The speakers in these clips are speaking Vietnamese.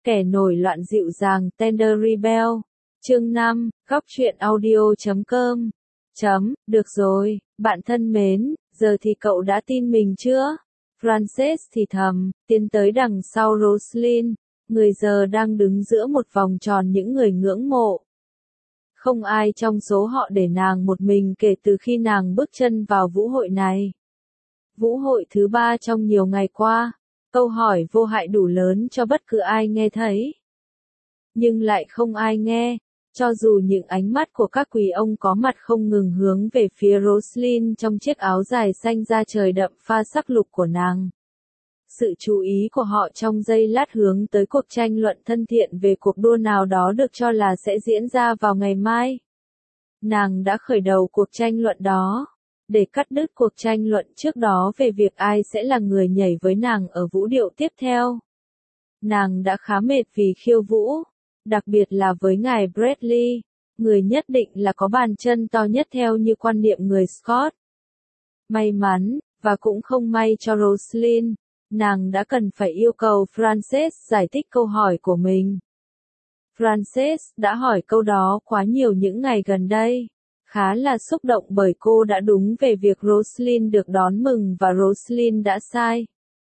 Kẻ nổi loạn dịu dàng Tender Rebel. Chương 5, góc truyện audio.com. Được rồi, bạn thân mến, giờ thì cậu đã tin mình chưa? Frances thì thầm, tiến tới đằng sau Roslyn, người giờ đang đứng giữa một vòng tròn những người ngưỡng mộ. Không ai trong số họ để nàng một mình kể từ khi nàng bước chân vào vũ hội này. Vũ hội thứ 3 trong nhiều ngày qua, câu hỏi vô hại đủ lớn cho bất cứ ai nghe thấy. Nhưng lại không ai nghe, cho dù những ánh mắt của các quý ông có mặt không ngừng hướng về phía Roslyn trong chiếc áo dài xanh da trời đậm pha sắc lục của nàng. Sự chú ý của họ trong giây lát hướng tới cuộc tranh luận thân thiện về cuộc đua nào đó được cho là sẽ diễn ra vào ngày mai. Nàng đã khởi đầu cuộc tranh luận đó, để cắt đứt cuộc tranh luận trước đó về việc ai sẽ là người nhảy với nàng ở vũ điệu tiếp theo. Nàng đã khá mệt vì khiêu vũ, đặc biệt là với ngài Bradley, người nhất định là có bàn chân to nhất theo như quan niệm người Scott. May mắn, và cũng không may cho Roslyn, nàng đã cần phải yêu cầu Frances giải thích câu hỏi của mình. Frances đã hỏi câu đó quá nhiều những ngày gần đây, khá là xúc động bởi cô đã đúng về việc Roslyn được đón mừng và Roslyn đã sai.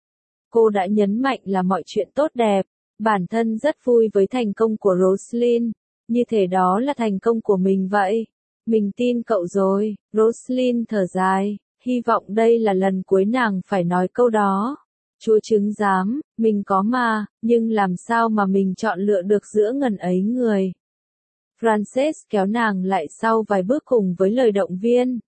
Cô đã nhấn mạnh là mọi chuyện tốt đẹp, bản thân rất vui với thành công của Roslyn, như thể đó là thành công của mình vậy. Mình tin cậu rồi, Roslyn thở dài, hy vọng đây là lần cuối nàng phải nói câu đó. Chúa chứng giám, mình có mà, nhưng làm sao mà mình chọn lựa được giữa ngần ấy người. Frances kéo nàng lại sau vài bước cùng với lời động viên.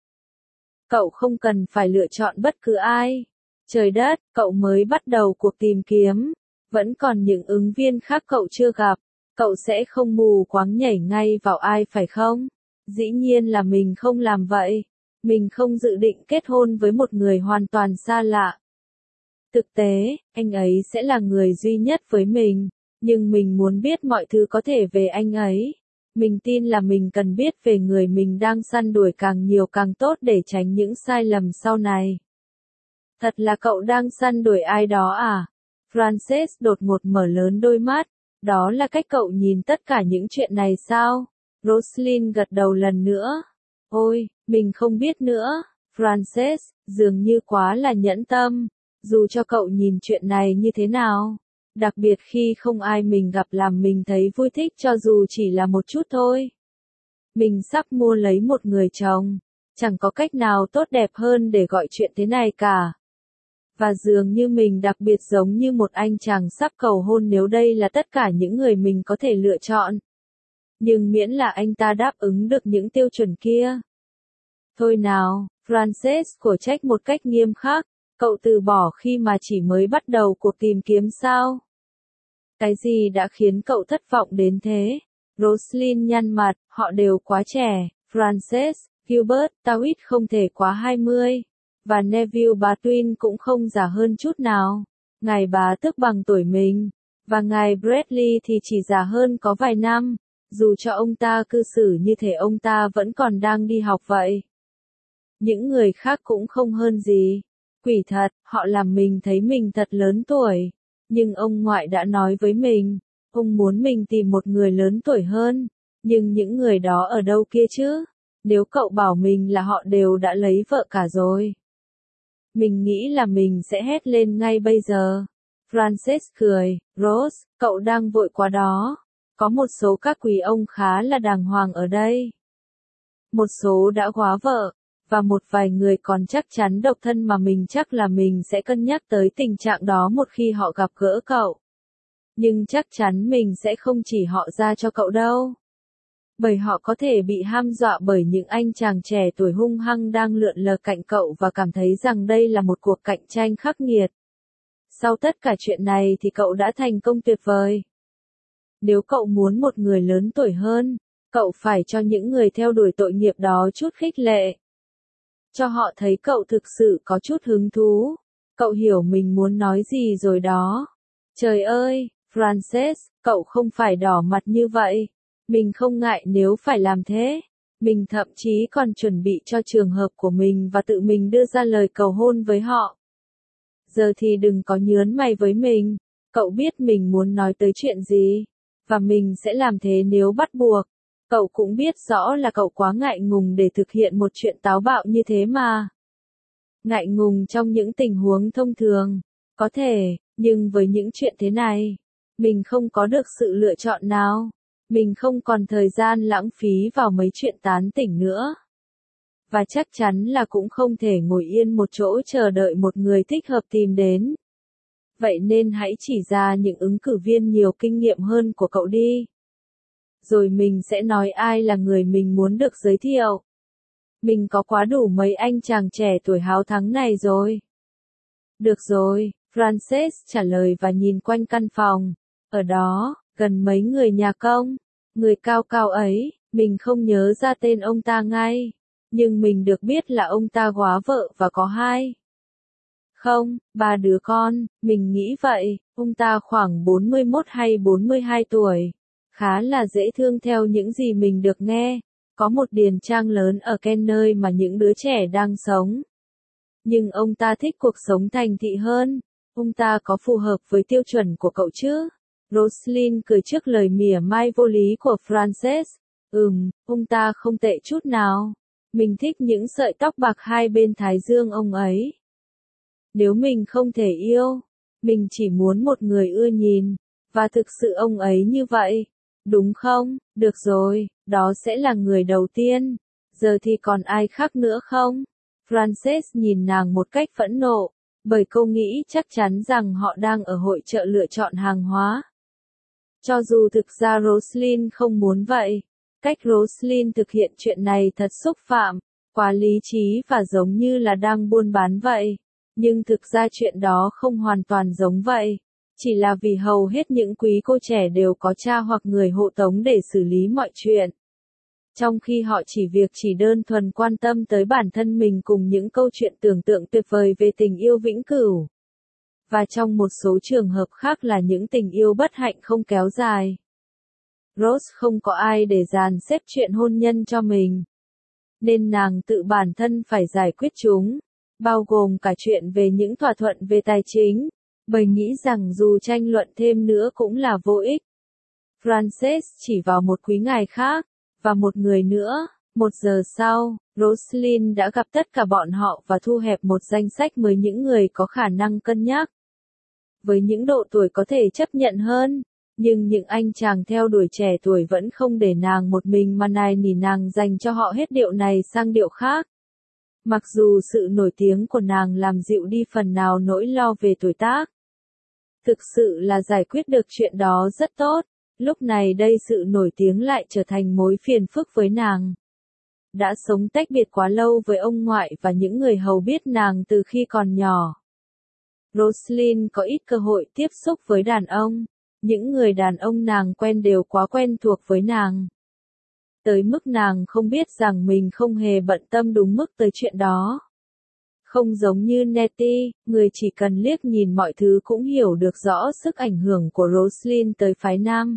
Cậu không cần phải lựa chọn bất cứ ai. Trời đất, cậu mới bắt đầu cuộc tìm kiếm. Vẫn còn những ứng viên khác cậu chưa gặp. Cậu sẽ không mù quáng nhảy ngay vào ai phải không? Dĩ nhiên là mình không làm vậy. Mình không dự định kết hôn với một người hoàn toàn xa lạ. Thực tế, anh ấy sẽ là người duy nhất với mình. Nhưng mình muốn biết mọi thứ có thể về anh ấy. Mình tin là mình cần biết về người mình đang săn đuổi càng nhiều càng tốt để tránh những sai lầm sau này. Thật là cậu đang săn đuổi ai đó à? Frances đột ngột mở lớn đôi mắt. Đó là cách cậu nhìn tất cả những chuyện này sao? Roslyn gật đầu lần nữa. Ôi, mình không biết nữa. Frances, dường như quá là nhẫn tâm. Dù cho cậu nhìn chuyện này như thế nào. Đặc biệt khi không ai mình gặp làm mình thấy vui thích cho dù chỉ là một chút thôi. Mình sắp mua lấy một người chồng. Chẳng có cách nào tốt đẹp hơn để gọi chuyện thế này cả. Và dường như mình đặc biệt giống như một anh chàng sắp cầu hôn nếu đây là tất cả những người mình có thể lựa chọn. Nhưng miễn là anh ta đáp ứng được những tiêu chuẩn kia. Thôi nào, Frances cổ trách một cách nghiêm khắc. Cậu từ bỏ khi mà chỉ mới bắt đầu cuộc tìm kiếm sao? Cái gì đã khiến cậu thất vọng đến thế? Roslyn nhăn mặt, họ đều quá trẻ. Frances, Gilbert, Tawit không thể quá 20. Và Neville Batwin cũng không già hơn chút nào. Ngài bá tước bằng tuổi mình. Và ngài Bradley thì chỉ già hơn có vài năm. Dù cho ông ta cư xử như thể ông ta vẫn còn đang đi học vậy. Những người khác cũng không hơn gì. Quỷ thật, họ làm mình thấy mình thật lớn tuổi. Nhưng ông ngoại đã nói với mình, ông muốn mình tìm một người lớn tuổi hơn. Nhưng những người đó ở đâu kia chứ? Nếu cậu bảo mình là họ đều đã lấy vợ cả rồi. Mình nghĩ là mình sẽ hét lên ngay bây giờ. Frances cười, Rose, cậu đang vội quá đó. Có một số các quý ông khá là đàng hoàng ở đây. Một số đã góa vợ. Và một vài người còn chắc chắn độc thân mà mình chắc là mình sẽ cân nhắc tới tình trạng đó một khi họ gặp gỡ cậu. Nhưng chắc chắn mình sẽ không chỉ họ ra cho cậu đâu. Bởi họ có thể bị ham dọa bởi những anh chàng trẻ tuổi hung hăng đang lượn lờ cạnh cậu và cảm thấy rằng đây là một cuộc cạnh tranh khắc nghiệt. Sau tất cả chuyện này thì cậu đã thành công tuyệt vời. Nếu cậu muốn một người lớn tuổi hơn, cậu phải cho những người theo đuổi tội nghiệp đó chút khích lệ. Cho họ thấy cậu thực sự có chút hứng thú. Cậu hiểu mình muốn nói gì rồi đó. Trời ơi, Frances, cậu không phải đỏ mặt như vậy. Mình không ngại nếu phải làm thế. Mình thậm chí còn chuẩn bị cho trường hợp của mình và tự mình đưa ra lời cầu hôn với họ. Giờ thì đừng có nhớn mày với mình. Cậu biết mình muốn nói tới chuyện gì, và mình sẽ làm thế nếu bắt buộc. Cậu cũng biết rõ là cậu quá ngại ngùng để thực hiện một chuyện táo bạo như thế mà. Ngại ngùng trong những tình huống thông thường, có thể, nhưng với những chuyện thế này, mình không có được sự lựa chọn nào. Mình không còn thời gian lãng phí vào mấy chuyện tán tỉnh nữa. Và chắc chắn là cũng không thể ngồi yên một chỗ chờ đợi một người thích hợp tìm đến. Vậy nên hãy chỉ ra những ứng cử viên nhiều kinh nghiệm hơn của cậu đi. Rồi mình sẽ nói ai là người mình muốn được giới thiệu. Mình có quá đủ mấy anh chàng trẻ tuổi háo thắng này rồi. Được rồi, Frances trả lời và nhìn quanh căn phòng. Ở đó, gần mấy người nhà công. Người cao cao ấy, mình không nhớ ra tên ông ta ngay. Nhưng mình được biết là ông ta góa vợ và có ba đứa con, mình nghĩ vậy. Ông ta khoảng 41 hay 42 tuổi. Khá là dễ thương theo những gì mình được nghe. Có một điền trang lớn ở Kent nơi mà những đứa trẻ đang sống. Nhưng ông ta thích cuộc sống thành thị hơn. Ông ta có phù hợp với tiêu chuẩn của cậu chứ? Roslyn cười trước lời mỉa mai vô lý của Frances. Ông ta không tệ chút nào. Mình thích những sợi tóc bạc hai bên thái dương ông ấy. Nếu mình không thể yêu, mình chỉ muốn một người ưa nhìn, và thực sự ông ấy như vậy. Đúng không? Được rồi, đó sẽ là người đầu tiên. Giờ thì còn ai khác nữa không? Frances nhìn nàng một cách phẫn nộ, bởi cô nghĩ chắc chắn rằng họ đang ở hội chợ lựa chọn hàng hóa. Cho dù thực ra Roslyn không muốn vậy. Cách Roslyn thực hiện chuyện này thật xúc phạm, quá lý trí và giống như là đang buôn bán vậy. Nhưng thực ra chuyện đó không hoàn toàn giống vậy. Chỉ là vì hầu hết những quý cô trẻ đều có cha hoặc người hộ tống để xử lý mọi chuyện. Trong khi họ chỉ đơn thuần quan tâm tới bản thân mình cùng những câu chuyện tưởng tượng tuyệt vời về tình yêu vĩnh cửu. Và trong một số trường hợp khác là những tình yêu bất hạnh không kéo dài. Rose không có ai để dàn xếp chuyện hôn nhân cho mình. Nên nàng tự bản thân phải giải quyết chúng, bao gồm cả chuyện về những thỏa thuận về tài chính, bởi nghĩ rằng dù tranh luận thêm nữa cũng là vô ích. Frances chỉ vào một quý ngài khác, và một người nữa. 1 giờ sau, Roslyn đã gặp tất cả bọn họ và thu hẹp một danh sách với những người có khả năng cân nhắc. Với những độ tuổi có thể chấp nhận hơn, nhưng những anh chàng theo đuổi trẻ tuổi vẫn không để nàng một mình mà nài nỉ nàng dành cho họ hết điệu này sang điệu khác. Mặc dù sự nổi tiếng của nàng làm dịu đi phần nào nỗi lo về tuổi tác. Thực sự là giải quyết được chuyện đó rất tốt, lúc này đây sự nổi tiếng lại trở thành mối phiền phức với nàng. Đã sống tách biệt quá lâu với ông ngoại và những người hầu biết nàng từ khi còn nhỏ. Roslyn có ít cơ hội tiếp xúc với đàn ông. Những người đàn ông nàng quen đều quá quen thuộc với nàng. Tới mức nàng không biết rằng mình không hề bận tâm đúng mức tới chuyện đó. Không giống như Nettie, người chỉ cần liếc nhìn mọi thứ cũng hiểu được rõ sức ảnh hưởng của Roslyn tới phái nam.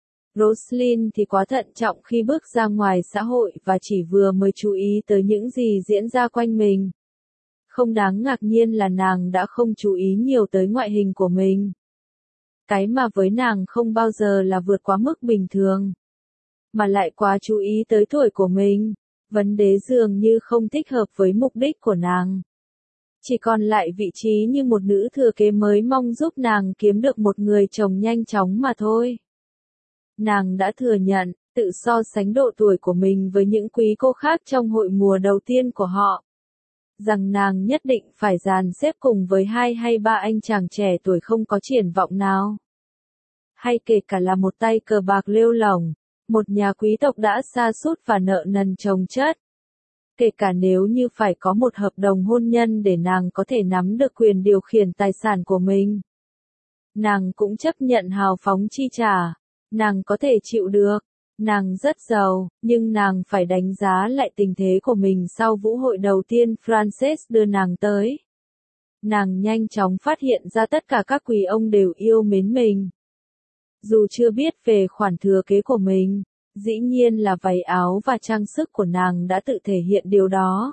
Roslyn thì quá thận trọng khi bước ra ngoài xã hội và chỉ vừa mới chú ý tới những gì diễn ra quanh mình. Không đáng ngạc nhiên là nàng đã không chú ý nhiều tới ngoại hình của mình. Cái mà với nàng không bao giờ là vượt quá mức bình thường, mà lại quá chú ý tới tuổi của mình. Vấn đề dường như không thích hợp với mục đích của nàng. Chỉ còn lại vị trí như một nữ thừa kế mới mong giúp nàng kiếm được một người chồng nhanh chóng mà thôi. Nàng đã thừa nhận, tự so sánh độ tuổi của mình với những quý cô khác trong hội mùa đầu tiên của họ. Rằng nàng nhất định phải dàn xếp cùng với 2 hay 3 anh chàng trẻ tuổi không có triển vọng nào. Hay kể cả là một tay cờ bạc lêu lỏng, một nhà quý tộc đã sa sút và nợ nần chồng chất. Kể cả nếu như phải có một hợp đồng hôn nhân để nàng có thể nắm được quyền điều khiển tài sản của mình. Nàng cũng chấp nhận hào phóng chi trả. Nàng có thể chịu được. Nàng rất giàu, nhưng nàng phải đánh giá lại tình thế của mình sau vũ hội đầu tiên Frances đưa nàng tới. Nàng nhanh chóng phát hiện ra tất cả các quý ông đều yêu mến mình. Dù chưa biết về khoản thừa kế của mình, dĩ nhiên là váy áo và trang sức của nàng đã tự thể hiện điều đó.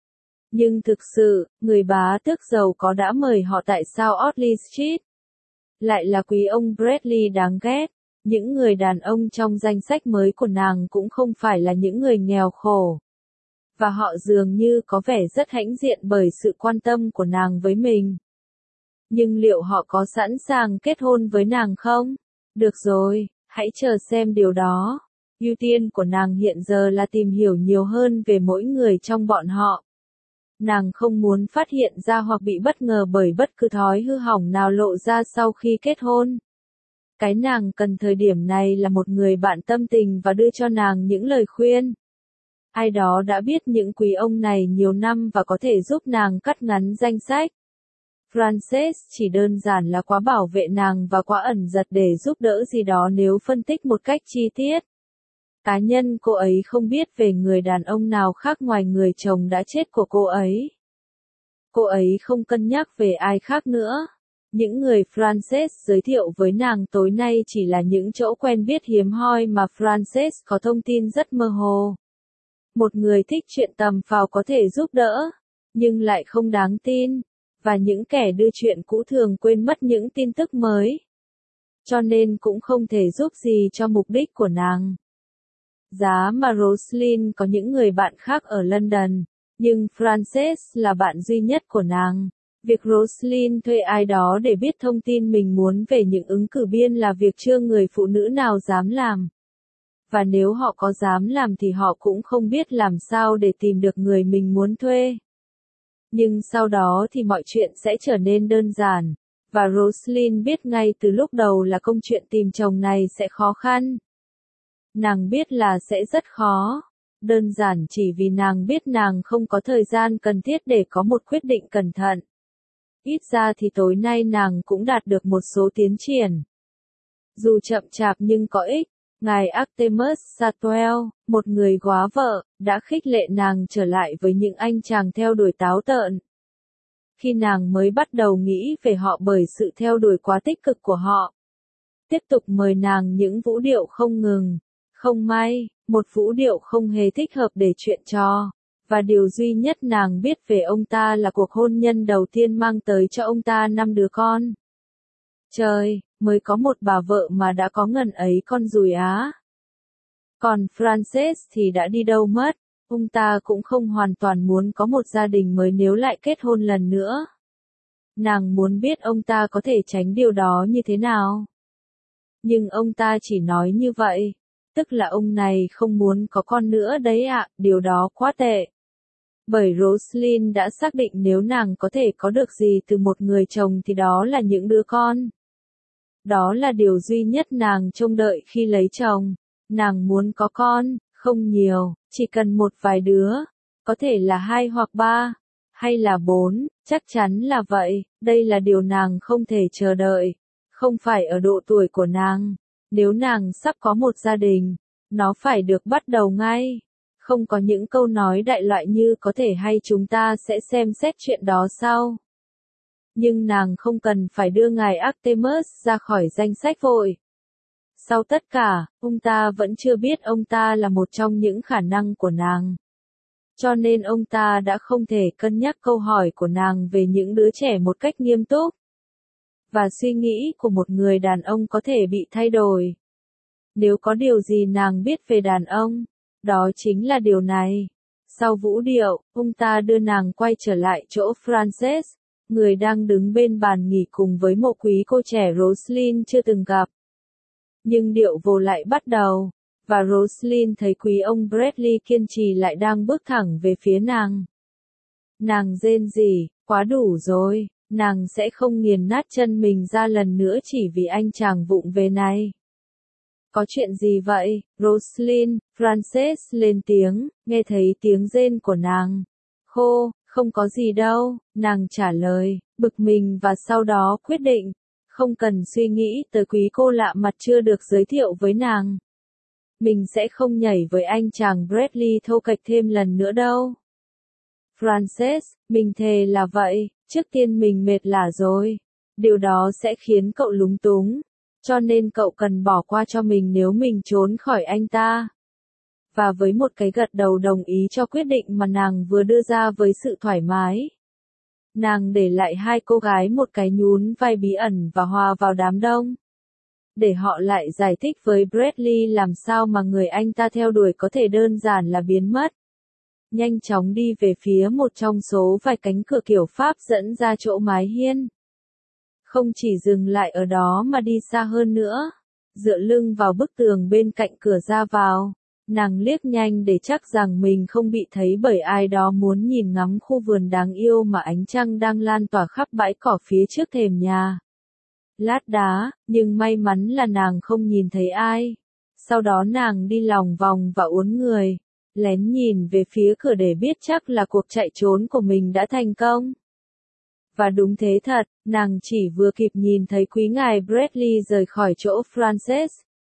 Nhưng thực sự, người bá tước giàu có đã mời họ tại sao Otley Street. lại là quý ông Bradley đáng ghét. Những người đàn ông trong danh sách mới của nàng cũng không phải là những người nghèo khổ. Và họ dường như có vẻ rất hãnh diện bởi sự quan tâm của nàng với mình. Nhưng liệu họ có sẵn sàng kết hôn với nàng không? Được rồi, hãy chờ xem điều đó. Ưu tiên của nàng hiện giờ là tìm hiểu nhiều hơn về mỗi người trong bọn họ. Nàng không muốn phát hiện ra hoặc bị bất ngờ bởi bất cứ thói hư hỏng nào lộ ra sau khi kết hôn. Cái nàng cần thời điểm này là một người bạn tâm tình và đưa cho nàng những lời khuyên. Ai đó đã biết những quý ông này nhiều năm và có thể giúp nàng cắt ngắn danh sách. Frances chỉ đơn giản là quá bảo vệ nàng và quá ẩn giật để giúp đỡ gì đó nếu phân tích một cách chi tiết. Cá nhân cô ấy không biết về người đàn ông nào khác ngoài người chồng đã chết của cô ấy. Cô ấy không cân nhắc về ai khác nữa. Những người Frances giới thiệu với nàng tối nay chỉ là những chỗ quen biết hiếm hoi mà Frances có thông tin rất mơ hồ. Một người thích chuyện tầm phào có thể giúp đỡ, nhưng lại không đáng tin, và những kẻ đưa chuyện cũ thường quên mất những tin tức mới. Cho nên cũng không thể giúp gì cho mục đích của nàng. Giá mà Roslyn có những người bạn khác ở London, nhưng Frances là bạn duy nhất của nàng. Việc Roslyn thuê ai đó để biết thông tin mình muốn về những ứng cử viên là việc chưa người phụ nữ nào dám làm. Và nếu họ có dám làm thì họ cũng không biết làm sao để tìm được người mình muốn thuê. Nhưng sau đó thì mọi chuyện sẽ trở nên đơn giản, và Roslyn biết ngay từ lúc đầu là công chuyện tìm chồng này sẽ khó khăn. Nàng biết là sẽ rất khó, đơn giản chỉ vì nàng biết nàng không có thời gian cần thiết để có một quyết định cẩn thận. Ít ra thì tối nay nàng cũng đạt được một số tiến triển. Dù chậm chạp nhưng có ích, ngài Artemus Satwell, một người góa vợ, đã khích lệ nàng trở lại với những anh chàng theo đuổi táo tợn. Khi nàng mới bắt đầu nghĩ về họ bởi sự theo đuổi quá tích cực của họ. Tiếp tục mời nàng những vũ điệu không ngừng. Không may, một vũ điệu không hề thích hợp để chuyện trò. Và điều duy nhất nàng biết về ông ta là cuộc hôn nhân đầu tiên mang tới cho ông ta 5 đứa con. Trời, mới có một bà vợ mà đã có ngần ấy con dùi á. Còn Frances thì đã đi đâu mất, ông ta cũng không hoàn toàn muốn có một gia đình mới nếu lại kết hôn lần nữa. Nàng muốn biết ông ta có thể tránh điều đó như thế nào. Nhưng ông ta chỉ nói như vậy, tức là ông này không muốn có con nữa đấy ạ, điều đó quá tệ. Bởi Roslyn đã xác định nếu nàng có thể có được gì từ một người chồng thì đó là những đứa con. Đó là điều duy nhất nàng trông đợi khi lấy chồng. Nàng muốn có con, không nhiều, chỉ cần một vài đứa, có thể là 2 hoặc 3, hay là 4, chắc chắn là vậy, đây là điều nàng không thể chờ đợi, không phải ở độ tuổi của nàng. Nếu nàng sắp có một gia đình, nó phải được bắt đầu ngay. Không có những câu nói đại loại như có thể hay chúng ta sẽ xem xét chuyện đó sau. Nhưng nàng không cần phải đưa ngài Artemus ra khỏi danh sách vội. Sau tất cả, ông ta vẫn chưa biết ông ta là một trong những khả năng của nàng. Cho nên ông ta đã không thể cân nhắc câu hỏi của nàng về những đứa trẻ một cách nghiêm túc. Và suy nghĩ của một người đàn ông có thể bị thay đổi. Nếu có điều gì nàng biết về đàn ông, đó chính là điều này. Sau vũ điệu, ông ta đưa nàng quay trở lại chỗ Frances, người đang đứng bên bàn nghỉ cùng với một quý cô trẻ Roslyn chưa từng gặp. Nhưng điệu vô lại bắt đầu, và Roslyn thấy quý ông Bradley kiên trì lại đang bước thẳng về phía nàng. Nàng rên rỉ, quá đủ rồi, nàng sẽ không nghiền nát chân mình ra lần nữa chỉ vì anh chàng vụng về này. Có chuyện gì vậy, Roslyn? Frances lên tiếng, nghe thấy tiếng rên của nàng. Khô, không có gì đâu, nàng trả lời, bực mình và sau đó quyết định, không cần suy nghĩ tới quý cô lạ mặt chưa được giới thiệu với nàng. Mình sẽ không nhảy với anh chàng Bradley thô kệch thêm lần nữa đâu. Frances, mình thề là vậy, trước tiên mình mệt lả rồi. Điều đó sẽ khiến cậu lúng túng. Cho nên cậu cần bỏ qua cho mình nếu mình trốn khỏi anh ta. Và với một cái gật đầu đồng ý cho quyết định mà nàng vừa đưa ra với sự thoải mái. Nàng để lại hai cô gái một cái nhún vai bí ẩn và hòa vào đám đông. Để họ lại giải thích với Bradley làm sao mà người anh ta theo đuổi có thể đơn giản là biến mất. Nhanh chóng đi về phía một trong số vài cánh cửa kiểu Pháp dẫn ra chỗ mái hiên. Không chỉ dừng lại ở đó mà đi xa hơn nữa. Dựa lưng vào bức tường bên cạnh cửa ra vào, nàng liếc nhanh để chắc rằng mình không bị thấy bởi ai đó muốn nhìn ngắm khu vườn đáng yêu mà ánh trăng đang lan tỏa khắp bãi cỏ phía trước thềm nhà. Lát đá, nhưng may mắn là nàng không nhìn thấy ai. Sau đó nàng đi lòng vòng và uốn người, lén nhìn về phía cửa để biết chắc là cuộc chạy trốn của mình đã thành công. Và đúng thế thật, nàng chỉ vừa kịp nhìn thấy quý ngài Bradley rời khỏi chỗ Frances.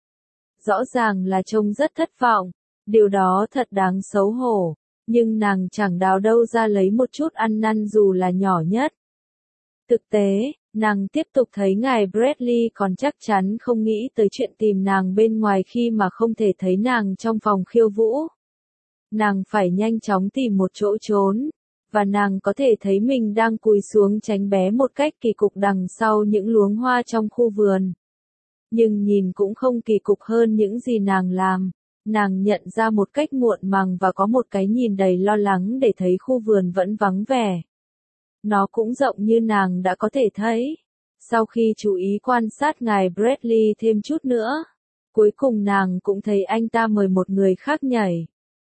Rõ ràng là trông rất thất vọng, điều đó thật đáng xấu hổ, nhưng nàng chẳng đào đâu ra lấy một chút ăn năn dù là nhỏ nhất. Thực tế, nàng tiếp tục thấy ngài Bradley còn chắc chắn không nghĩ tới chuyện tìm nàng bên ngoài khi mà không thể thấy nàng trong phòng khiêu vũ. Nàng phải nhanh chóng tìm một chỗ trốn, và nàng có thể thấy mình đang cúi xuống tránh bé một cách kỳ cục đằng sau những luống hoa trong khu vườn. Nhưng nhìn cũng không kỳ cục hơn những gì nàng làm. Nàng nhận ra một cách muộn màng và có một cái nhìn đầy lo lắng để thấy khu vườn vẫn vắng vẻ. Nó cũng rộng như nàng đã có thể thấy. Sau khi chú ý quan sát ngài Bradley thêm chút nữa, cuối cùng nàng cũng thấy anh ta mời một người khác nhảy.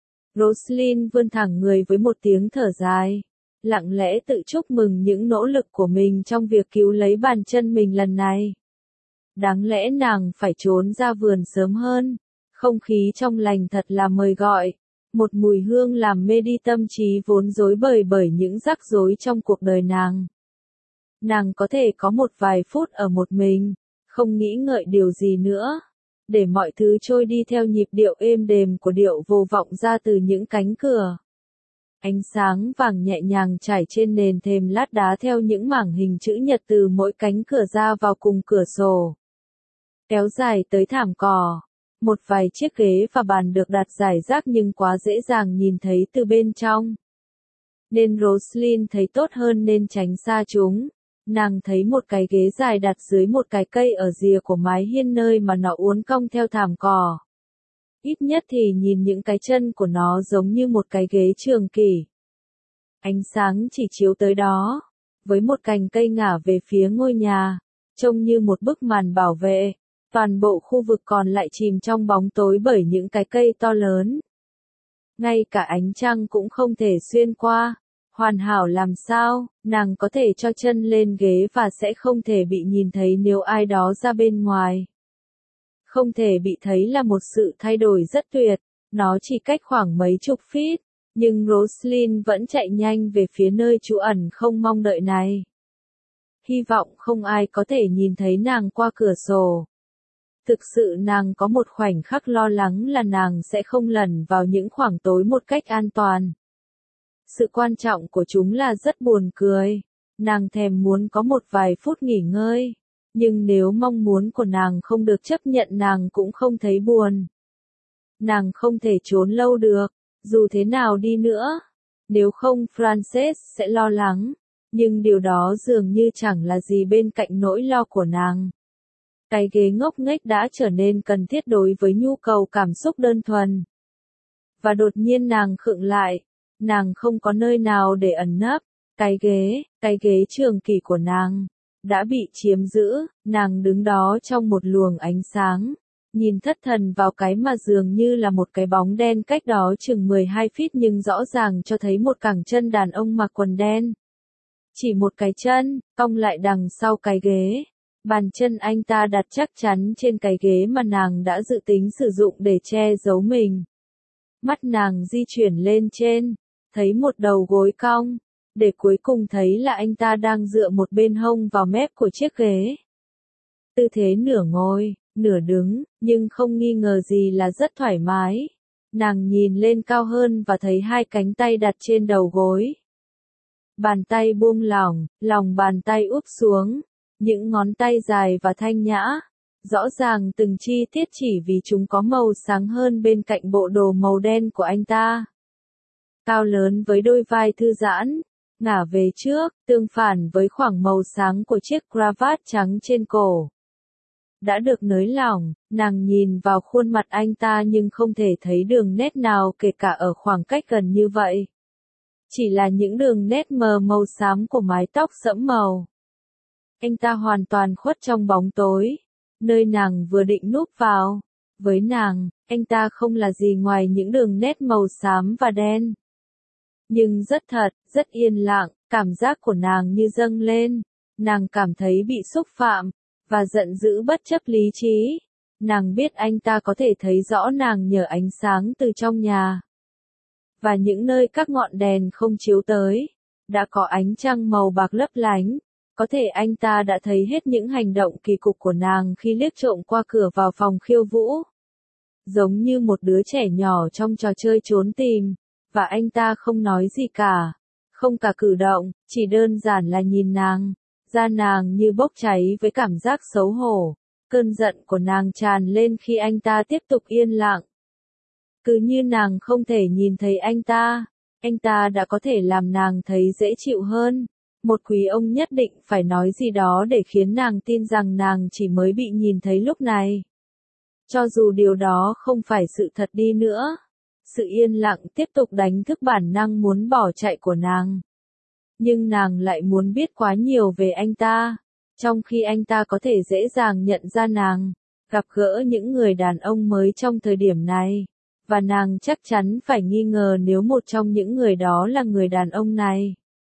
Roslyn vươn thẳng người với một tiếng thở dài, lặng lẽ tự chúc mừng những nỗ lực của mình trong việc cứu lấy bàn chân mình lần này. Đáng lẽ nàng phải trốn ra vườn sớm hơn, không khí trong lành thật là mời gọi, một mùi hương làm mê đi tâm trí vốn rối bời bởi những rắc rối trong cuộc đời nàng. Nàng có thể có một vài phút ở một mình, không nghĩ ngợi điều gì nữa, để mọi thứ trôi đi theo nhịp điệu êm đềm của điệu vô vọng ra từ những cánh cửa. Ánh sáng vàng nhẹ nhàng trải trên nền thềm lát đá theo những mảng hình chữ nhật từ mỗi cánh cửa ra vào cùng cửa sổ. Kéo dài tới thảm cỏ. Một vài chiếc ghế và bàn được đặt rải rác nhưng quá dễ dàng nhìn thấy từ bên trong. Nên Roslyn thấy tốt hơn nên tránh xa chúng. Nàng thấy một cái ghế dài đặt dưới một cái cây ở rìa của mái hiên nơi mà nó uốn cong theo thảm cỏ. Ít nhất thì nhìn những cái chân của nó giống như một cái ghế trường kỷ. Ánh sáng chỉ chiếu tới đó, với một cành cây ngả về phía ngôi nhà, trông như một bức màn bảo vệ. Toàn bộ khu vực còn lại chìm trong bóng tối bởi những cái cây to lớn. Ngay cả ánh trăng cũng không thể xuyên qua. Hoàn hảo làm sao, nàng có thể cho chân lên ghế và sẽ không thể bị nhìn thấy nếu ai đó ra bên ngoài. Không thể bị thấy là một sự thay đổi rất tuyệt, nó chỉ cách khoảng mấy chục feet, nhưng Roslyn vẫn chạy nhanh về phía nơi trú ẩn không mong đợi này. Hy vọng không ai có thể nhìn thấy nàng qua cửa sổ. Thực sự nàng có một khoảnh khắc lo lắng là nàng sẽ không lẩn vào những khoảng tối một cách an toàn. Sự quan trọng của chúng là rất buồn cười. Nàng thèm muốn có một vài phút nghỉ ngơi. Nhưng nếu mong muốn của nàng không được chấp nhận nàng cũng không thấy buồn. Nàng không thể trốn lâu được, dù thế nào đi nữa. Nếu không Frances sẽ lo lắng. Nhưng điều đó dường như chẳng là gì bên cạnh nỗi lo của nàng. Cái ghế ngốc nghếch đã trở nên cần thiết đối với nhu cầu cảm xúc đơn thuần. Và đột nhiên nàng khựng lại. Nàng không có nơi nào để ẩn nấp. Cái ghế trường kỷ của nàng đã bị chiếm giữ. Nàng đứng đó trong một luồng ánh sáng, nhìn thất thần vào cái mà dường như là một cái bóng đen cách đó chừng 12 feet nhưng rõ ràng cho thấy một cẳng chân đàn ông mặc quần đen. Chỉ một cái chân, cong lại đằng sau cái ghế. Bàn chân anh ta đặt chắc chắn trên cái ghế mà nàng đã dự tính sử dụng để che giấu mình. Mắt nàng di chuyển lên trên, thấy một đầu gối cong, để cuối cùng thấy là anh ta đang dựa một bên hông vào mép của chiếc ghế. Tư thế nửa ngồi, nửa đứng, nhưng không nghi ngờ gì là rất thoải mái. Nàng nhìn lên cao hơn và thấy hai cánh tay đặt trên đầu gối. Bàn tay buông lỏng, lòng bàn tay úp xuống. Những ngón tay dài và thanh nhã, rõ ràng từng chi tiết chỉ vì chúng có màu sáng hơn bên cạnh bộ đồ màu đen của anh ta. Cao lớn với đôi vai thư giãn, ngả về trước, tương phản với khoảng màu sáng của chiếc cravat trắng trên cổ. Đã được nới lỏng, nàng nhìn vào khuôn mặt anh ta nhưng không thể thấy đường nét nào kể cả ở khoảng cách gần như vậy. Chỉ là những đường nét mờ màu xám của mái tóc sẫm màu. Anh ta hoàn toàn khuất trong bóng tối, nơi nàng vừa định núp vào. Với nàng, anh ta không là gì ngoài những đường nét màu xám và đen. Nhưng rất thật, rất yên lặng, cảm giác của nàng như dâng lên. Nàng cảm thấy bị xúc phạm, và giận dữ bất chấp lý trí. Nàng biết anh ta có thể thấy rõ nàng nhờ ánh sáng từ trong nhà. Và những nơi các ngọn đèn không chiếu tới, đã có ánh trăng màu bạc lấp lánh. Có thể anh ta đã thấy hết những hành động kỳ cục của nàng khi liếc trộm qua cửa vào phòng khiêu vũ. Giống như một đứa trẻ nhỏ trong trò chơi trốn tìm, và anh ta không nói gì cả, không cả cử động, chỉ đơn giản là nhìn nàng. Da nàng như bốc cháy với cảm giác xấu hổ, cơn giận của nàng tràn lên khi anh ta tiếp tục yên lặng. Cứ như nàng không thể nhìn thấy anh ta đã có thể làm nàng thấy dễ chịu hơn. Một quý ông nhất định phải nói gì đó để khiến nàng tin rằng nàng chỉ mới bị nhìn thấy lúc này. Cho dù điều đó không phải sự thật đi nữa, sự yên lặng tiếp tục đánh thức bản năng muốn bỏ chạy của nàng. Nhưng nàng lại muốn biết quá nhiều về anh ta, trong khi anh ta có thể dễ dàng nhận ra nàng, gặp gỡ những người đàn ông mới trong thời điểm này, và nàng chắc chắn phải nghi ngờ nếu một trong những người đó là người đàn ông này.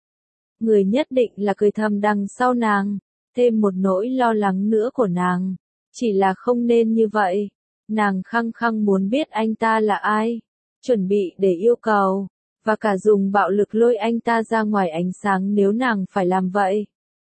Người nhất định là cười thầm đằng sau nàng, thêm một nỗi lo lắng nữa của nàng, chỉ là không nên như vậy. Nàng khăng khăng muốn biết anh ta là ai, chuẩn bị để yêu cầu, và cả dùng bạo lực lôi anh ta ra ngoài ánh sáng nếu nàng phải làm vậy.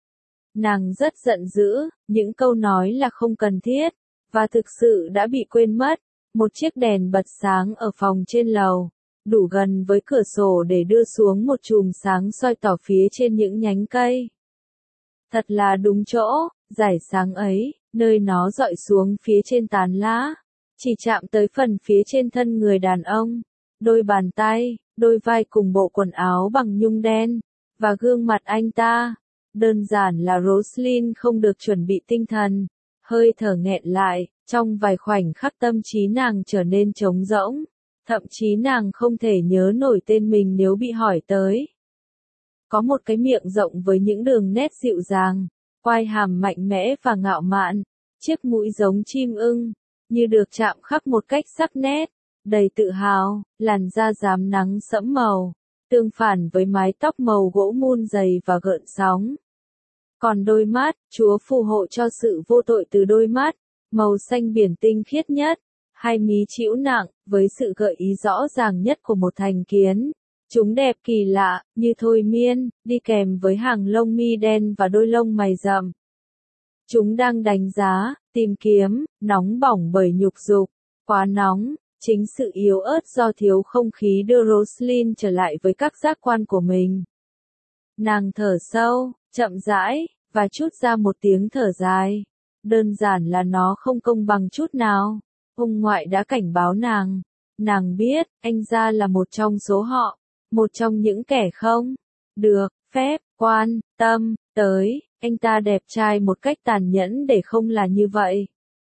Nàng rất giận dữ, những câu nói là không cần thiết, và thực sự đã bị quên mất. Một chiếc đèn bật sáng ở phòng trên lầu, đủ gần với cửa sổ để đưa xuống một chùm sáng soi tỏ phía trên những nhánh cây. Thật là đúng chỗ, dải sáng ấy, nơi nó dọi xuống phía trên tán lá, chỉ chạm tới phần phía trên thân người đàn ông, đôi bàn tay, đôi vai cùng bộ quần áo bằng nhung đen, và gương mặt anh ta. Đơn giản là Roslyn không được chuẩn bị tinh thần, hơi thở nghẹn lại, trong vài khoảnh khắc tâm trí nàng trở nên trống rỗng, thậm chí nàng không thể nhớ nổi tên mình nếu bị hỏi tới. Có một cái miệng rộng với những đường nét dịu dàng, quai hàm mạnh mẽ và ngạo mạn, chiếc mũi giống chim ưng, như được chạm khắc một cách sắc nét, đầy tự hào, làn da rám nắng sẫm màu, tương phản với mái tóc màu gỗ mun dày và gợn sóng. Còn đôi mắt, Chúa phù hộ cho sự vô tội từ đôi mắt, màu xanh biển tinh khiết nhất, hai mí chĩu nặng, với sự gợi ý rõ ràng nhất của một thành kiến. Chúng đẹp kỳ lạ, như thôi miên, đi kèm với hàng lông mi đen và đôi lông mày rậm. Chúng đang đánh giá, tìm kiếm, nóng bỏng bởi nhục dục, quá nóng. Chính sự yếu ớt do thiếu không khí đưa Roslyn trở lại với các giác quan của mình. Nàng thở sâu, chậm rãi, và trút ra một tiếng thở dài. Đơn giản là nó không công bằng chút nào. Ông ngoại đã cảnh báo nàng. Nàng biết, anh ra là một trong số họ. Một trong những kẻ không được phép quan tâm tới. Anh ta đẹp trai một cách tàn nhẫn để không là như vậy.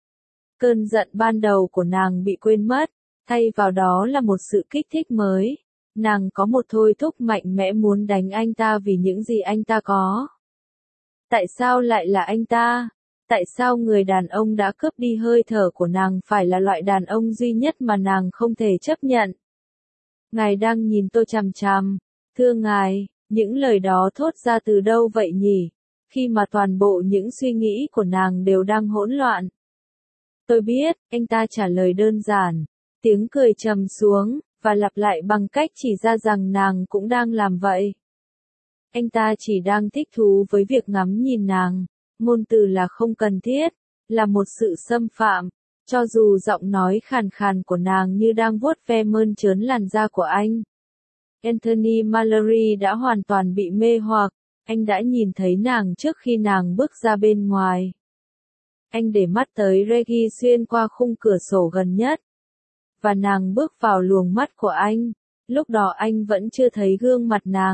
Cơn giận ban đầu của nàng bị quên mất. Thay vào đó là một sự kích thích mới. Nàng có một thôi thúc mạnh mẽ muốn đánh anh ta vì những gì anh ta có. Tại sao lại là anh ta? Tại sao người đàn ông đã cướp đi hơi thở của nàng phải là loại đàn ông duy nhất mà nàng không thể chấp nhận? Ngài đang nhìn tôi chằm chằm. Thưa ngài, những lời đó thốt ra từ đâu vậy nhỉ? Khi mà toàn bộ những suy nghĩ của nàng đều đang hỗn loạn. Tôi biết, anh ta trả lời đơn giản. Tiếng cười trầm xuống, và lặp lại bằng cách chỉ ra rằng nàng cũng đang làm vậy. Anh ta chỉ đang thích thú với việc ngắm nhìn nàng. Ngôn từ là không cần thiết, là một sự xâm phạm. Cho dù giọng nói khàn khàn của nàng như đang vuốt ve mơn trớn làn da của anh. Anthony Mallory đã hoàn toàn bị mê hoặc. Anh đã nhìn thấy nàng trước khi nàng bước ra bên ngoài. Anh để mắt tới Reggie xuyên qua khung cửa sổ gần nhất. Và nàng bước vào luồng mắt của anh. Lúc đó anh vẫn chưa thấy gương mặt nàng.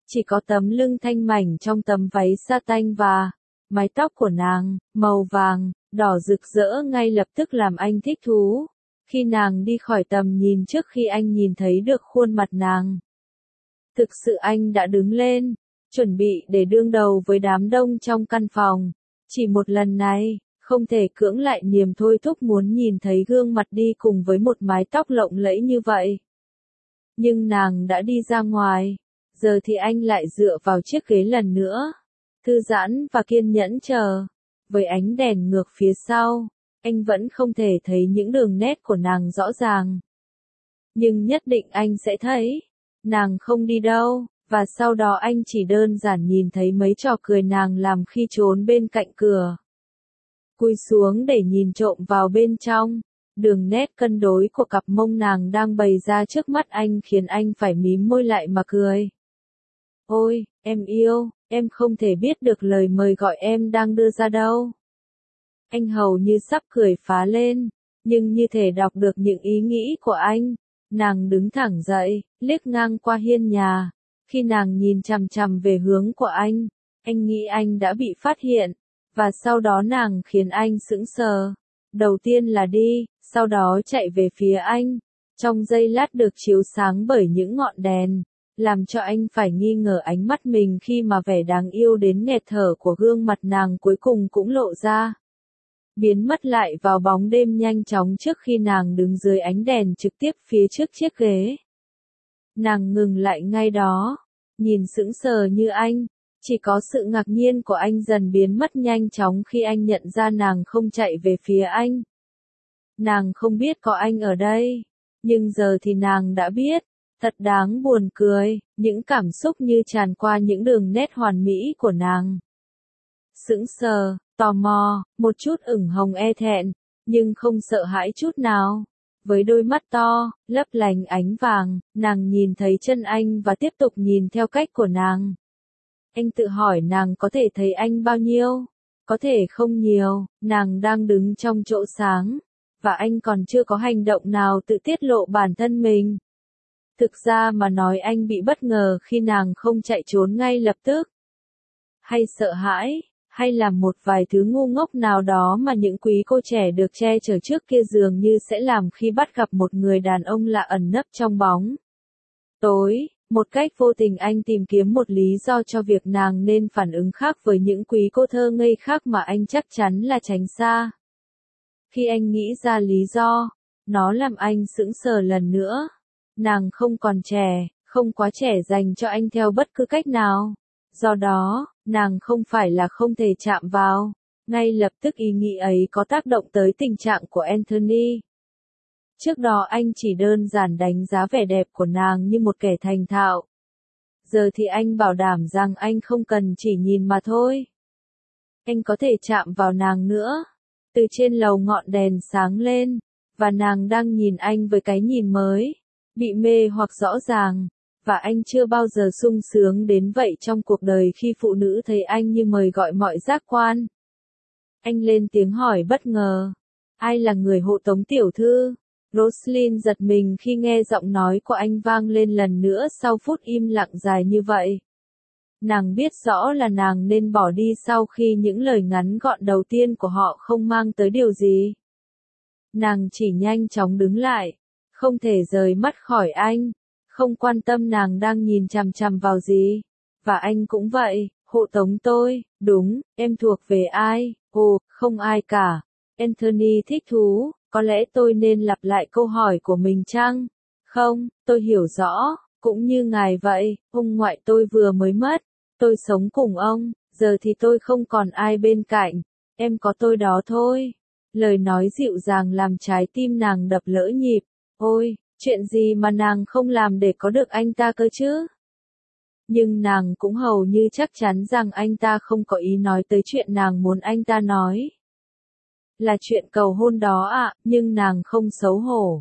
chỉ có tấm lưng thanh mảnh trong tấm váy sa tanh và mái tóc của nàng, màu vàng, đỏ rực rỡ ngay lập tức làm anh thích thú. Khi nàng đi khỏi tầm nhìn trước khi anh nhìn thấy được khuôn mặt nàng. Thực sự anh đã đứng lên, chuẩn bị để đương đầu với đám đông trong căn phòng. Chỉ một lần này, không thể cưỡng lại niềm thôi thúc muốn nhìn thấy gương mặt đi cùng với một mái tóc lộng lẫy như vậy. Nhưng nàng đã đi ra ngoài, giờ thì anh lại dựa vào chiếc ghế lần nữa, thư giãn và kiên nhẫn chờ. Với ánh đèn ngược phía sau, anh vẫn không thể thấy những đường nét của nàng rõ ràng. Nhưng nhất định anh sẽ thấy, nàng không đi đâu, và sau đó anh chỉ đơn giản nhìn thấy mấy trò cười nàng làm khi trốn bên cạnh cửa. Cúi xuống để nhìn trộm vào bên trong, đường nét cân đối của cặp mông nàng đang bày ra trước mắt anh khiến anh phải mím môi lại mà cười. Ôi, em yêu, em không thể biết được lời mời gọi em đang đưa ra đâu. Anh hầu như sắp cười phá lên, nhưng như thể đọc được những ý nghĩ của anh. Nàng đứng thẳng dậy, liếc ngang qua hiên nhà. Khi nàng nhìn chằm chằm về hướng của anh nghĩ anh đã bị phát hiện. Và sau đó nàng khiến anh sững sờ. Đầu tiên là đi, sau đó chạy về phía anh. Trong giây lát được chiếu sáng bởi những ngọn đèn, làm cho anh phải nghi ngờ ánh mắt mình khi mà vẻ đáng yêu đến nghẹt thở của gương mặt nàng cuối cùng cũng lộ ra. Biến mất lại vào bóng đêm nhanh chóng trước khi nàng đứng dưới ánh đèn trực tiếp phía trước chiếc ghế. Nàng ngừng lại ngay đó, nhìn sững sờ như anh, chỉ có sự ngạc nhiên của anh dần biến mất nhanh chóng khi anh nhận ra nàng không chạy về phía anh. Nàng không biết có anh ở đây, nhưng giờ thì nàng đã biết, thật đáng buồn cười, những cảm xúc như tràn qua những đường nét hoàn mỹ của nàng. Sững sờ, tò mò, một chút ửng hồng e thẹn, nhưng không sợ hãi chút nào. Với đôi mắt to, lấp lánh ánh vàng, nàng nhìn thấy chân anh và tiếp tục nhìn theo cách của nàng. Anh tự hỏi nàng có thể thấy anh bao nhiêu? Có thể không nhiều, nàng đang đứng trong chỗ sáng, và anh còn chưa có hành động nào tự tiết lộ bản thân mình. Thực ra mà nói anh bị bất ngờ khi nàng không chạy trốn ngay lập tức. Hay sợ hãi, hay là một vài thứ ngu ngốc nào đó mà những quý cô trẻ được che chở trước kia dường như sẽ làm khi bắt gặp một người đàn ông lạ ẩn nấp trong bóng tối. Một cách vô tình anh tìm kiếm một lý do cho việc nàng nên phản ứng khác với những quý cô thơ ngây khác mà anh chắc chắn là tránh xa. Khi anh nghĩ ra lý do, nó làm anh sững sờ lần nữa. Nàng không còn trẻ, không quá trẻ dành cho anh theo bất cứ cách nào. Do đó, nàng không phải là không thể chạm vào. Ngay lập tức ý nghĩ ấy có tác động tới tình trạng của Anthony. Trước đó anh chỉ đơn giản đánh giá vẻ đẹp của nàng như một kẻ thành thạo. Giờ thì anh bảo đảm rằng anh không cần chỉ nhìn mà thôi. Anh có thể chạm vào nàng nữa. Từ trên lầu ngọn đèn sáng lên, và nàng đang nhìn anh với cái nhìn mới, bị mê hoặc rõ ràng, và anh chưa bao giờ sung sướng đến vậy trong cuộc đời khi phụ nữ thấy anh như mời gọi mọi giác quan. Anh lên tiếng hỏi bất ngờ. Ai là người hộ tống tiểu thư? Roslyn giật mình khi nghe giọng nói của anh vang lên lần nữa sau phút im lặng dài như vậy. Nàng biết rõ là nàng nên bỏ đi sau khi những lời ngắn gọn đầu tiên của họ không mang tới điều gì. Nàng chỉ nhanh chóng đứng lại, không thể rời mắt khỏi anh, không quan tâm nàng đang nhìn chằm chằm vào gì. Và anh cũng vậy, hộ tống tôi, đúng, em thuộc về ai? Ồ, không ai cả. Anthony thích thú. Có lẽ tôi nên lặp lại câu hỏi của mình chăng? Không, tôi hiểu rõ, cũng như ngài vậy, ông ngoại tôi vừa mới mất, tôi sống cùng ông, giờ thì tôi không còn ai bên cạnh, em có tôi đó thôi. Lời nói dịu dàng làm trái tim nàng đập lỡ nhịp. Ôi, chuyện gì mà nàng không làm để có được anh ta cơ chứ? Nhưng nàng cũng hầu như chắc chắn rằng anh ta không có ý nói tới chuyện nàng muốn anh ta nói. Là chuyện cầu hôn đó ạ, nhưng nàng không xấu hổ.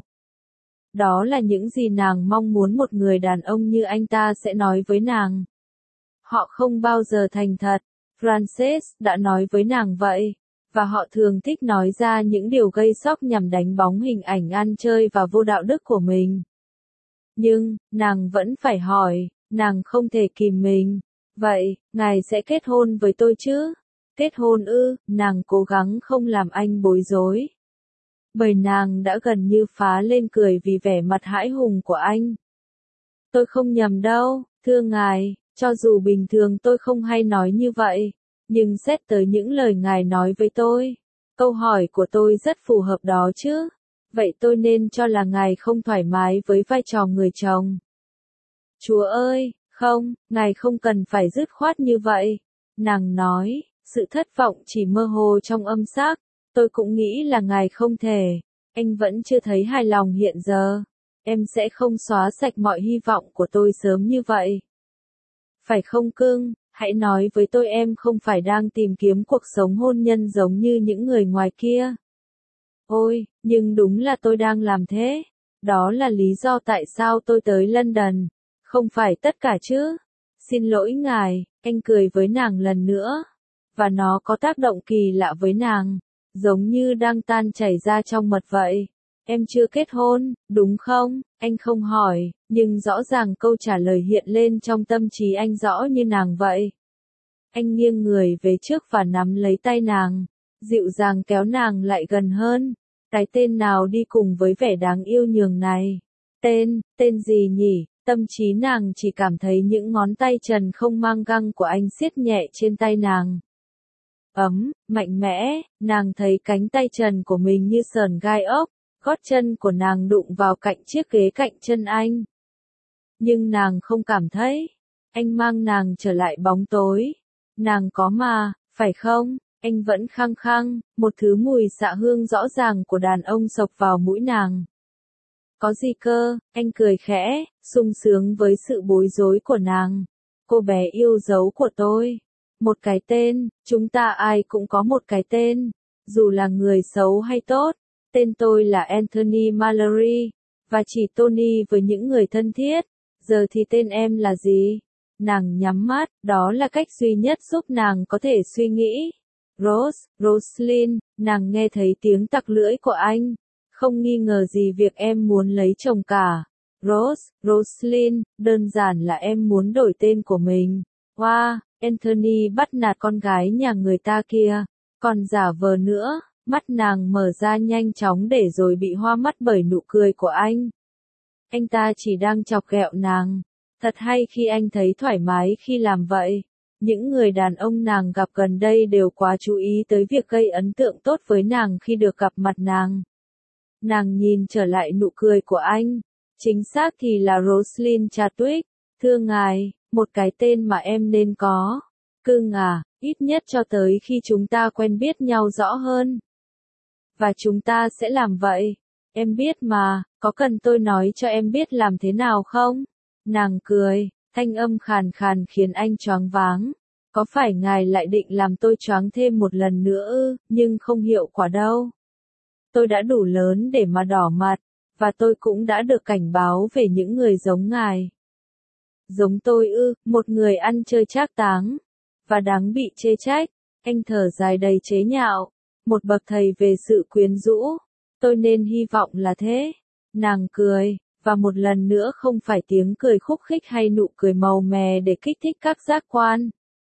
Đó là những gì nàng mong muốn một người đàn ông như anh ta sẽ nói với nàng. Họ không bao giờ thành thật, Frances đã nói với nàng vậy, và họ thường thích nói ra những điều gây sốc nhằm đánh bóng hình ảnh ăn chơi và vô đạo đức của mình. Nhưng, nàng vẫn phải hỏi, Nàng không thể kìm mình. Vậy, ngài sẽ kết hôn với tôi chứ? Kết hôn ư? Nàng cố gắng không làm anh bối rối. Bởi nàng đã gần như phá lên cười vì vẻ mặt hãi hùng của anh. Tôi không nhầm đâu, thưa ngài, cho dù bình thường tôi không hay nói như vậy, nhưng xét tới những lời ngài nói với tôi, câu hỏi của tôi rất phù hợp đó chứ. Vậy tôi nên cho là ngài không thoải mái với vai trò người chồng. Chúa ơi, không, ngài không cần phải dứt khoát như vậy. Nàng nói, sự thất vọng chỉ mơ hồ trong âm sắc. Tôi cũng nghĩ là ngài không thể. Anh vẫn chưa thấy hài lòng hiện giờ. Em sẽ không xóa sạch mọi hy vọng của tôi sớm như vậy. Phải không cưng, hãy nói với tôi em không phải đang tìm kiếm cuộc sống hôn nhân giống như những người ngoài kia. Ôi, nhưng đúng là tôi đang làm thế. Đó là lý do tại sao tôi tới London. Không phải tất cả chứ. Xin lỗi ngài, anh cười với nàng lần nữa. Và nó có tác động kỳ lạ với nàng. Giống như đang tan chảy ra trong mật vậy. Em chưa kết hôn, đúng không? Anh không hỏi, nhưng rõ ràng câu trả lời hiện lên trong tâm trí anh rõ như nàng vậy. Anh nghiêng người về trước và nắm lấy tay nàng, dịu dàng kéo nàng lại gần hơn. Cái tên nào đi cùng với vẻ đáng yêu nhường này? Tên gì nhỉ? Tâm trí nàng chỉ cảm thấy những ngón tay trần không mang găng của anh siết nhẹ trên tay nàng. Mạnh mẽ, nàng thấy cánh tay trần của mình như sờn gai ốc, gót chân của nàng đụng vào cạnh chiếc ghế cạnh chân anh. Nhưng nàng không cảm thấy, anh mang nàng trở lại bóng tối. Nàng có mà, phải không? Anh vẫn khăng khăng, một thứ mùi xạ hương rõ ràng của đàn ông xộc vào mũi nàng. Có gì cơ? Anh cười khẽ, sung sướng với sự bối rối của nàng. Cô bé yêu dấu của tôi. Một cái tên, chúng ta ai cũng có một cái tên. Dù là người xấu hay tốt. Tên tôi là Anthony Mallory. Và chỉ Tony với những người thân thiết. Giờ thì tên em là gì? Nàng nhắm mắt, đó là cách duy nhất giúp nàng có thể suy nghĩ. Roslyn, nàng nghe thấy tiếng tặc lưỡi của anh. Không nghi ngờ gì việc em muốn lấy chồng cả. Roslyn, đơn giản là em muốn đổi tên của mình. Wow, Anthony bắt nạt con gái nhà người ta kia. Còn giả vờ nữa, mắt nàng mở ra nhanh chóng để rồi bị hoa mắt bởi nụ cười của anh. Anh ta chỉ đang chọc ghẹo nàng. Thật hay khi anh thấy thoải mái khi làm vậy. Những người đàn ông nàng gặp gần đây đều quá chú ý tới việc gây ấn tượng tốt với nàng khi được gặp mặt nàng. Nàng nhìn trở lại nụ cười của anh. Chính xác thì là Roslyn Chadwick. Thưa ngài, một cái tên mà em nên có. Cưng à, ít nhất cho tới khi chúng ta quen biết nhau rõ hơn. Và chúng ta sẽ làm vậy. Em biết mà, có cần tôi nói cho em biết làm thế nào không? Nàng cười, thanh âm khàn khàn khiến anh choáng váng. Có phải ngài lại định làm tôi choáng thêm một lần nữa ư, nhưng không hiệu quả đâu. Tôi đã đủ lớn để mà đỏ mặt, và tôi cũng đã được cảnh báo về những người giống ngài. Giống tôi ư, một người ăn chơi trác táng, và đáng bị chê trách. Anh thở dài đầy chế nhạo, một bậc thầy về sự quyến rũ. Tôi nên hy vọng là thế. Nàng cười, và một lần nữa không phải tiếng cười khúc khích hay nụ cười màu mè để kích thích các giác quan,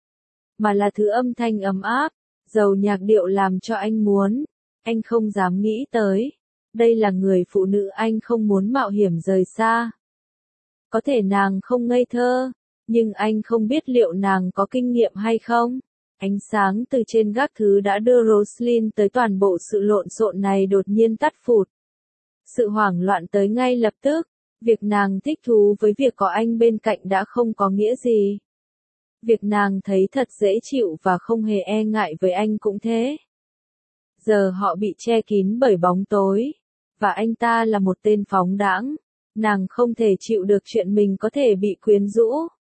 mà là thứ âm thanh ấm áp, giàu nhạc điệu làm cho anh muốn. Anh không dám nghĩ tới. Đây là người phụ nữ anh không muốn mạo hiểm rời xa. Có thể nàng không ngây thơ, nhưng anh không biết liệu nàng có kinh nghiệm hay không. Ánh sáng từ trên gác thứ đã đưa Roslyn tới toàn bộ sự lộn xộn này đột nhiên tắt phụt. Sự hoảng loạn tới ngay lập tức. Việc nàng thích thú với việc có anh bên cạnh đã không có nghĩa gì. Việc nàng thấy thật dễ chịu và không hề e ngại với anh cũng thế. Giờ họ bị che kín bởi bóng tối. Và anh ta là một tên phóng đãng. Nàng không thể chịu được chuyện mình có thể bị quyến rũ.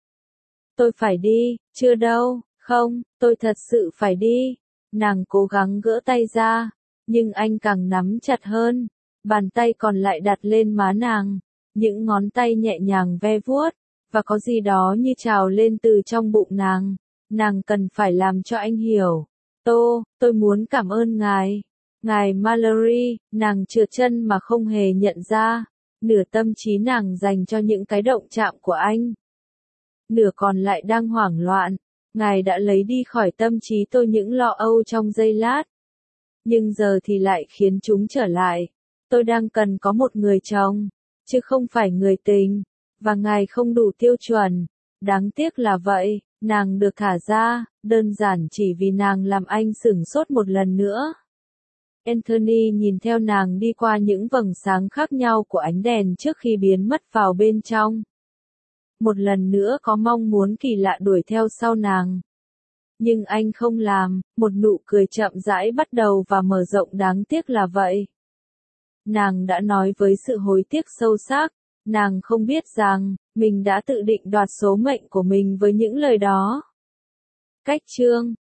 Tôi phải đi, chưa đâu, không, tôi thật sự phải đi. Nàng cố gắng gỡ tay ra, nhưng anh càng nắm chặt hơn. Bàn tay còn lại đặt lên má nàng. Những ngón tay nhẹ nhàng ve vuốt, và có gì đó như trào lên từ trong bụng nàng. Nàng cần phải làm cho anh hiểu. Tôi muốn cảm ơn ngài. Ngài Mallory, nàng trượt chân mà không hề nhận ra. Nửa tâm trí nàng dành cho những cái động chạm của anh. nửa còn lại đang hoảng loạn. Ngài đã lấy đi khỏi tâm trí tôi những lo âu trong giây lát. Nhưng giờ thì lại khiến chúng trở lại. Tôi đang cần có một người chồng, chứ không phải người tình. Và ngài không đủ tiêu chuẩn. Đáng tiếc là vậy, nàng được thả ra, đơn giản chỉ vì nàng làm anh sửng sốt một lần nữa. Anthony nhìn theo nàng đi qua những vầng sáng khác nhau của ánh đèn trước khi biến mất vào bên trong. Một lần nữa có mong muốn kỳ lạ đuổi theo sau nàng. Nhưng anh không làm, một nụ cười chậm rãi bắt đầu và mở rộng đáng tiếc là vậy. Nàng đã nói với sự hối tiếc sâu sắc, nàng không biết rằng, mình đã tự định đoạt số mệnh của mình với những lời đó. Cách chương